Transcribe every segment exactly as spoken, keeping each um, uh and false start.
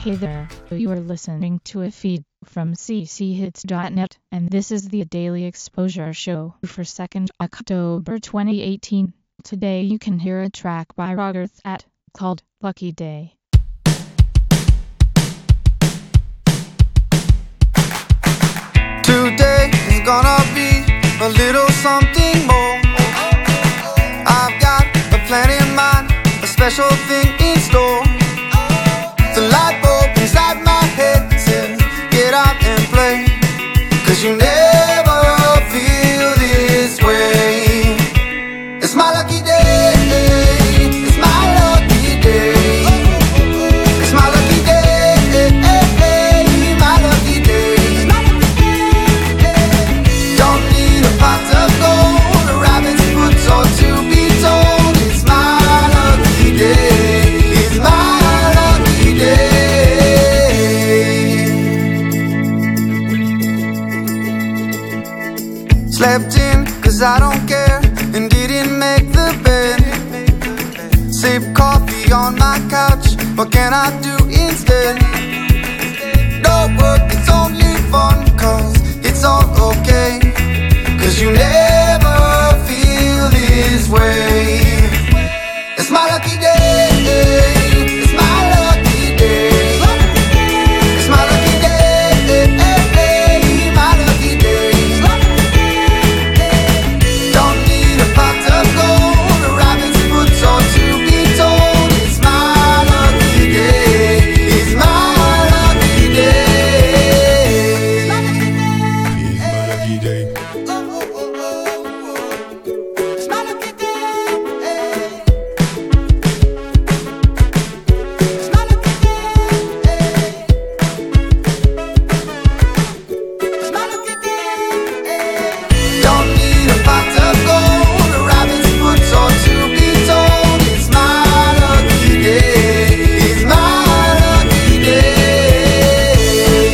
Hey there, you are listening to a feed from c c hits dot net, and this is the Daily Exposure Show for second October twenty eighteen. Today you can hear a track by Rogerth at called Lucky Day. Today is gonna be a little something more. I've got a plan in mind, a special thing in store. The light bulb inside my head says, get out and play, 'cause you never feel this way. It's my lucky day, it's my lucky day. It's my lucky day, my lucky day. Don't need a pot of gold, a rabbit's foot or to be told. It's my lucky day, it's my lucky day. Slept in 'cause I don't care and didn't make the bed. Sip coffee on my couch, what can I do instead? No work, it's only fun, 'cause it's all okay, 'cause you never feel this way. It's my lucky day, it's my lucky day. It's my lucky day, my lucky day. Don't need a pot of gold, a rabbit's foot or to be told. It's my lucky day, it's my lucky day. It's my lucky day. It's my lucky day. It's my lucky day. It's my lucky day. Don't need a pot of gold, a rabbit's foot or to be told. It's my lucky day, it's my lucky day.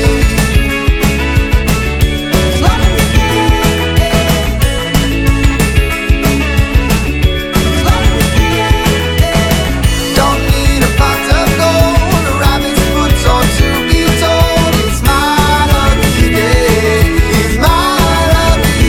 It's my lucky day. It's my lucky day. Don't need a pot of gold, a rabbit's foot or to be told. It's my lucky day, it's my lucky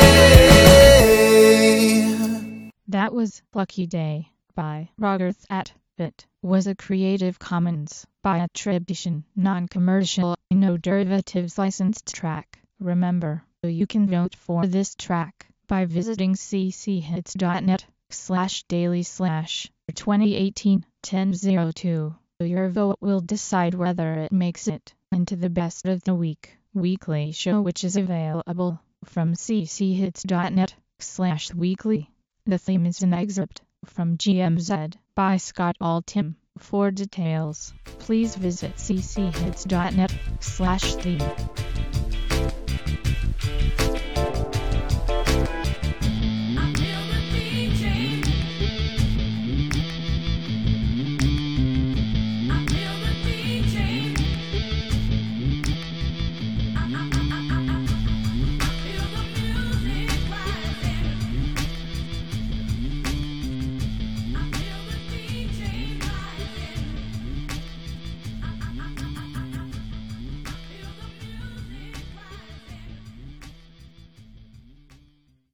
day. That was Lucky Day by Rogerth at It was a Creative Commons by attribution, non-commercial, no derivatives licensed track. Remember, you can vote for this track by visiting c c hits dot net slash daily slash twenty eighteen ten oh two. Your vote will decide whether it makes it into the best of the week weekly show, which is available from c c hits dot net slash weekly. The theme is an excerpt from G M Z by Scott Altham. For details, please visit c c hits dot net slash theme.